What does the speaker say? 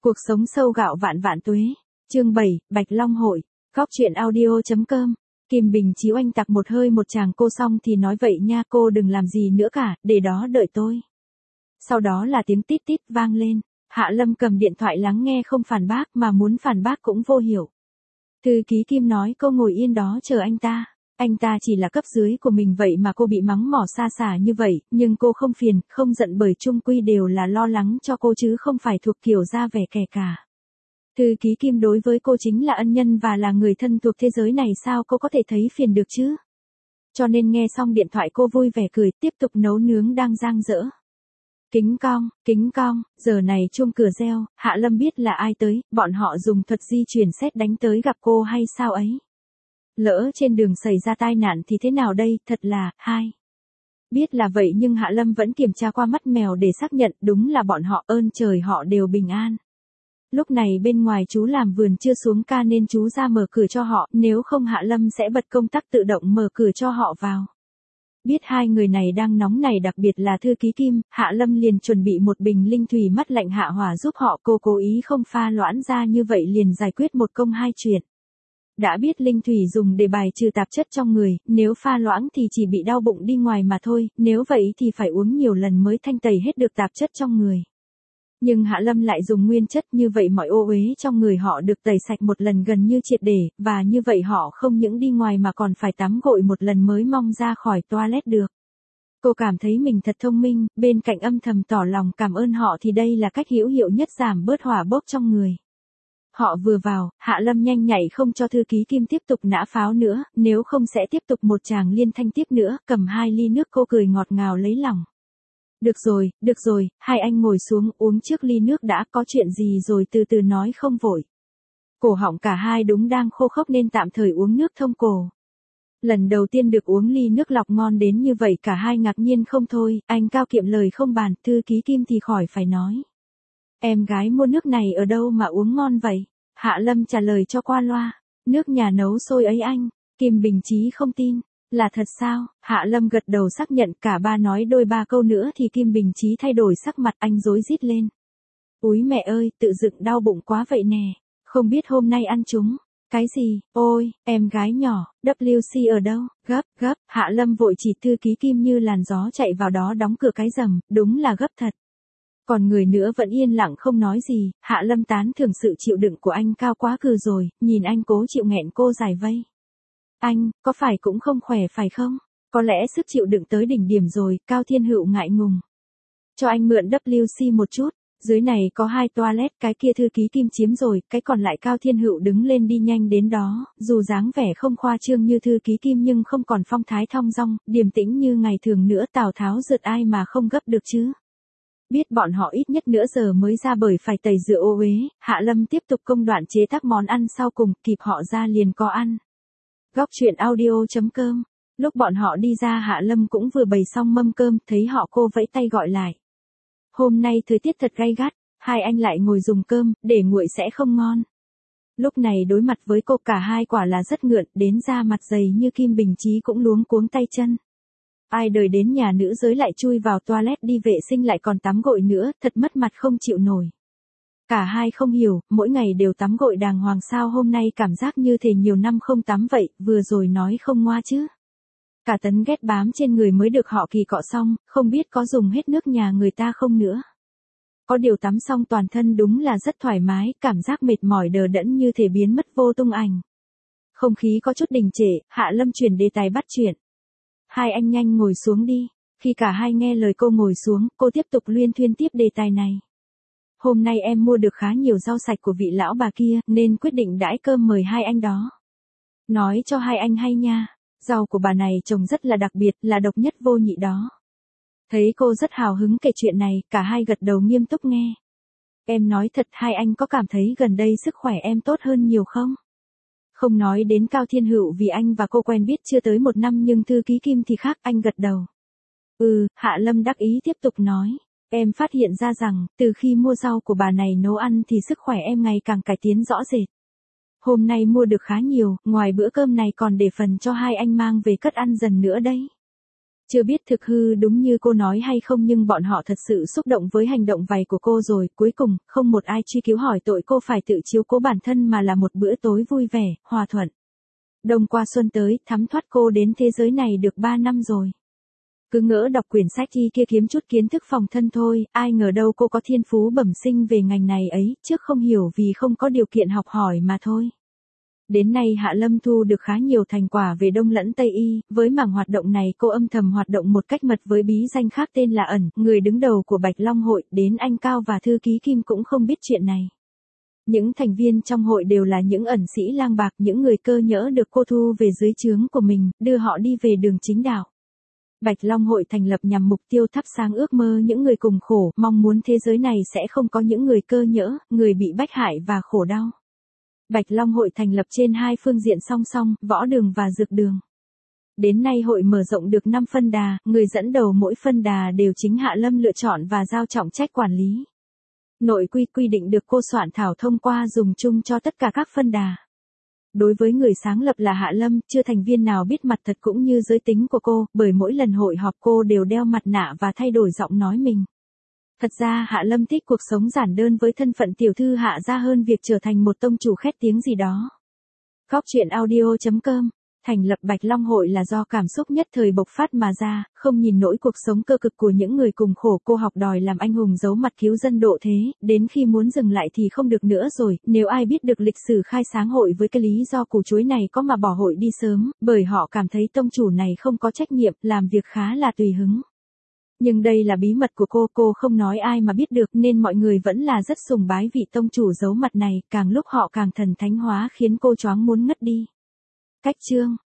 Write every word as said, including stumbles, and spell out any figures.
Cuộc sống sâu gạo vạn vạn tuế. Chương bảy, Bạch Long hội. Góc truyện audio.com. Kim Bình Chí oanh tặc một hơi một chàng cô xong thì nói vậy nha, cô đừng làm gì nữa cả, để đó đợi tôi. Sau đó là tiếng tít tít vang lên. Hạ Lâm cầm điện thoại lắng nghe không phản bác, mà muốn phản bác cũng vô hiểu. Thư ký Kim nói cô ngồi yên đó chờ anh ta. Anh ta chỉ là cấp dưới của mình vậy mà cô bị mắng mỏ xa xả như vậy, nhưng cô không phiền, không giận bởi chung quy đều là lo lắng cho cô chứ không phải thuộc kiểu ra vẻ kẻ cả. Thư ký Kim đối với cô chính là ân nhân và là người thân thuộc thế giới này, sao cô có thể thấy phiền được chứ? Cho nên nghe xong điện thoại cô vui vẻ cười, tiếp tục nấu nướng đang dang dở. Kính cong, kính cong, giờ này chuông cửa reo, Hạ Lâm biết là ai tới, bọn họ dùng thuật di chuyển sét đánh tới gặp cô hay sao ấy? Lỡ trên đường xảy ra tai nạn thì thế nào đây, thật là, hai. Biết là vậy nhưng Hạ Lâm vẫn kiểm tra qua mắt mèo để xác nhận đúng là bọn họ, ơn trời họ đều bình an. Lúc này bên ngoài chú làm vườn chưa xuống ca nên chú ra mở cửa cho họ, nếu không Hạ Lâm sẽ bật công tắc tự động mở cửa cho họ vào. Biết hai người này đang nóng này, đặc biệt là thư ký Kim, Hạ Lâm liền chuẩn bị một bình linh thủy mắt lạnh hạ hỏa giúp họ, cô cố ý không pha loãng ra như vậy liền giải quyết một công hai chuyện. Đã biết linh thủy dùng để bài trừ tạp chất trong người, nếu pha loãng thì chỉ bị đau bụng đi ngoài mà thôi, nếu vậy thì phải uống nhiều lần mới thanh tẩy hết được tạp chất trong người. Nhưng Hạ Lâm lại dùng nguyên chất, như vậy mọi ô uế trong người họ được tẩy sạch một lần gần như triệt để, và như vậy họ không những đi ngoài mà còn phải tắm gội một lần mới mong ra khỏi toilet được. Cô cảm thấy mình thật thông minh, bên cạnh âm thầm tỏ lòng cảm ơn họ thì đây là cách hữu hiệu nhất giảm bớt hỏa bốc trong người. Họ vừa vào, Hạ Lâm nhanh nhạy không cho thư ký Kim tiếp tục nã pháo nữa, nếu không sẽ tiếp tục một tràng liên thanh tiếp nữa, cầm hai ly nước cô cười ngọt ngào lấy lòng. Được rồi, được rồi, hai anh ngồi xuống uống trước ly nước đã, có chuyện gì rồi từ từ nói không vội. Cổ họng cả hai đúng đang khô khốc nên tạm thời uống nước thông cổ. Lần đầu tiên được uống ly nước lọc ngon đến như vậy cả hai ngạc nhiên không thôi, anh Cao kiệm lời không bàn, thư ký Kim thì khỏi phải nói. Em gái mua nước này ở đâu mà uống ngon vậy? Hạ Lâm trả lời cho qua loa. Nước nhà nấu sôi ấy anh. Kim Bình Chí không tin. Là thật sao? Hạ Lâm gật đầu xác nhận, cả ba nói đôi ba câu nữa thì Kim Bình Chí thay đổi sắc mặt, anh rối rít lên. Úi mẹ ơi, tự dựng đau bụng quá vậy nè. Không biết hôm nay ăn chúng. Cái gì? Ôi, em gái nhỏ, vê xê ở đâu? Gấp, gấp, Hạ Lâm vội chỉ thư ký Kim như làn gió chạy vào đó đóng cửa cái rầm, đúng là gấp thật. Còn người nữa vẫn yên lặng không nói gì, Hạ Lâm tán thưởng sự chịu đựng của anh Cao quá cừ rồi, nhìn anh cố chịu nghẹn cô giải vây. Anh, có phải cũng không khỏe phải không? Có lẽ sức chịu đựng tới đỉnh điểm rồi, Cao Thiên Hữu ngại ngùng. Cho anh mượn vê xê một chút, dưới này có hai toilet, cái kia thư ký Kim chiếm rồi, cái còn lại Cao Thiên Hữu đứng lên đi nhanh đến đó, dù dáng vẻ không khoa trương như thư ký Kim nhưng không còn phong thái thong dong, điềm tĩnh như ngày thường nữa, Tào Tháo rượt ai mà không gấp được chứ. Biết bọn họ ít nhất nửa giờ mới ra bởi phải tẩy rửa ô uế, Hạ Lâm tiếp tục công đoạn chế tác món ăn sau cùng, kịp họ ra liền có ăn. Góc truyện audio.com. Lúc bọn họ đi ra Hạ Lâm cũng vừa bày xong mâm cơm, thấy họ cô vẫy tay gọi lại. Hôm nay thời tiết thật gay gắt, hai anh lại ngồi dùng cơm, để nguội sẽ không ngon. Lúc này đối mặt với cô cả hai quả là rất ngượng, đến ra mặt dày như Kim Bình Chí cũng luống cuống tay chân. Ai đời đến nhà nữ giới lại chui vào toilet đi vệ sinh lại còn tắm gội nữa, thật mất mặt không chịu nổi. Cả hai không hiểu, mỗi ngày đều tắm gội đàng hoàng sao hôm nay cảm giác như thể nhiều năm không tắm vậy, vừa rồi nói không ngoa chứ. Cả tấn ghét bám trên người mới được họ kỳ cọ xong, không biết có dùng hết nước nhà người ta không nữa. Có điều tắm xong toàn thân đúng là rất thoải mái, cảm giác mệt mỏi đờ đẫn như thể biến mất vô tung ảnh. Không khí có chút đình trệ, Hạ Lâm chuyển đề tài bắt chuyện. Hai anh nhanh ngồi xuống đi. Khi cả hai nghe lời cô ngồi xuống, cô tiếp tục luyên thuyên tiếp đề tài này. Hôm nay em mua được khá nhiều rau sạch của vị lão bà kia, nên quyết định đãi cơm mời hai anh đó. Nói cho hai anh hay nha, rau của bà này trồng rất là đặc biệt, là độc nhất vô nhị đó. Thấy cô rất hào hứng kể chuyện này, cả hai gật đầu nghiêm túc nghe. Em nói thật, hai anh có cảm thấy gần đây sức khỏe em tốt hơn nhiều không? Không nói đến Cao Thiên Hữu vì anh và cô quen biết chưa tới một năm nhưng thư ký Kim thì khác, anh gật đầu. Ừ, Hạ Lâm đắc ý tiếp tục nói. Em phát hiện ra rằng, từ khi mua rau của bà này nấu ăn thì sức khỏe em ngày càng cải tiến rõ rệt. Hôm nay mua được khá nhiều, ngoài bữa cơm này còn để phần cho hai anh mang về cất ăn dần nữa đấy. Chưa biết thực hư đúng như cô nói hay không nhưng bọn họ thật sự xúc động với hành động vầy của cô rồi, cuối cùng, không một ai truy cứu hỏi tội cô phải tự chiếu cố bản thân mà là một bữa tối vui vẻ, hòa thuận. Đông qua xuân tới, thắm thoát cô đến thế giới này được ba năm rồi. Cứ ngỡ đọc quyển sách thi kia kiếm chút kiến thức phòng thân thôi, ai ngờ đâu cô có thiên phú bẩm sinh về ngành này ấy, trước không hiểu vì không có điều kiện học hỏi mà thôi. Đến nay Hạ Lâm thu được khá nhiều thành quả về Đông lẫn Tây y, với mảng hoạt động này cô âm thầm hoạt động một cách mật với bí danh khác tên là Ẩn, người đứng đầu của Bạch Long hội, đến anh Cao và thư ký Kim cũng không biết chuyện này. Những thành viên trong hội đều là những ẩn sĩ lang bạc, những người cơ nhỡ được cô thu về dưới trướng của mình, đưa họ đi về đường chính đạo. Bạch Long hội thành lập nhằm mục tiêu thắp sáng ước mơ những người cùng khổ, mong muốn thế giới này sẽ không có những người cơ nhỡ, người bị bách hại và khổ đau. Bạch Long hội thành lập trên hai phương diện song song, võ đường và dược đường. Đến nay hội mở rộng được năm phân đà, người dẫn đầu mỗi phân đà đều chính Hạ Lâm lựa chọn và giao trọng trách quản lý. Nội quy quy định được cô soạn thảo thông qua dùng chung cho tất cả các phân đà. Đối với người sáng lập là Hạ Lâm, chưa thành viên nào biết mặt thật cũng như giới tính của cô, bởi mỗi lần hội họp cô đều đeo mặt nạ và thay đổi giọng nói mình. Thật ra Hạ Lâm thích cuộc sống giản đơn với thân phận tiểu thư Hạ gia hơn việc trở thành một tông chủ khét tiếng gì đó. Góc truyện audio chấm com. Thành lập Bạch Long hội là do cảm xúc nhất thời bộc phát mà ra, không nhìn nổi cuộc sống cơ cực của những người cùng khổ, cô học đòi làm anh hùng giấu mặt cứu dân độ thế, đến khi muốn dừng lại thì không được nữa rồi, nếu ai biết được lịch sử khai sáng hội với cái lý do củ chuối này có mà bỏ hội đi sớm, bởi họ cảm thấy tông chủ này không có trách nhiệm, làm việc khá là tùy hứng. Nhưng đây là bí mật của cô, cô không nói ai mà biết được nên mọi người vẫn là rất sùng bái vị tông chủ giấu mặt này, càng lúc họ càng thần thánh hóa khiến cô choáng muốn ngất đi. Cách chương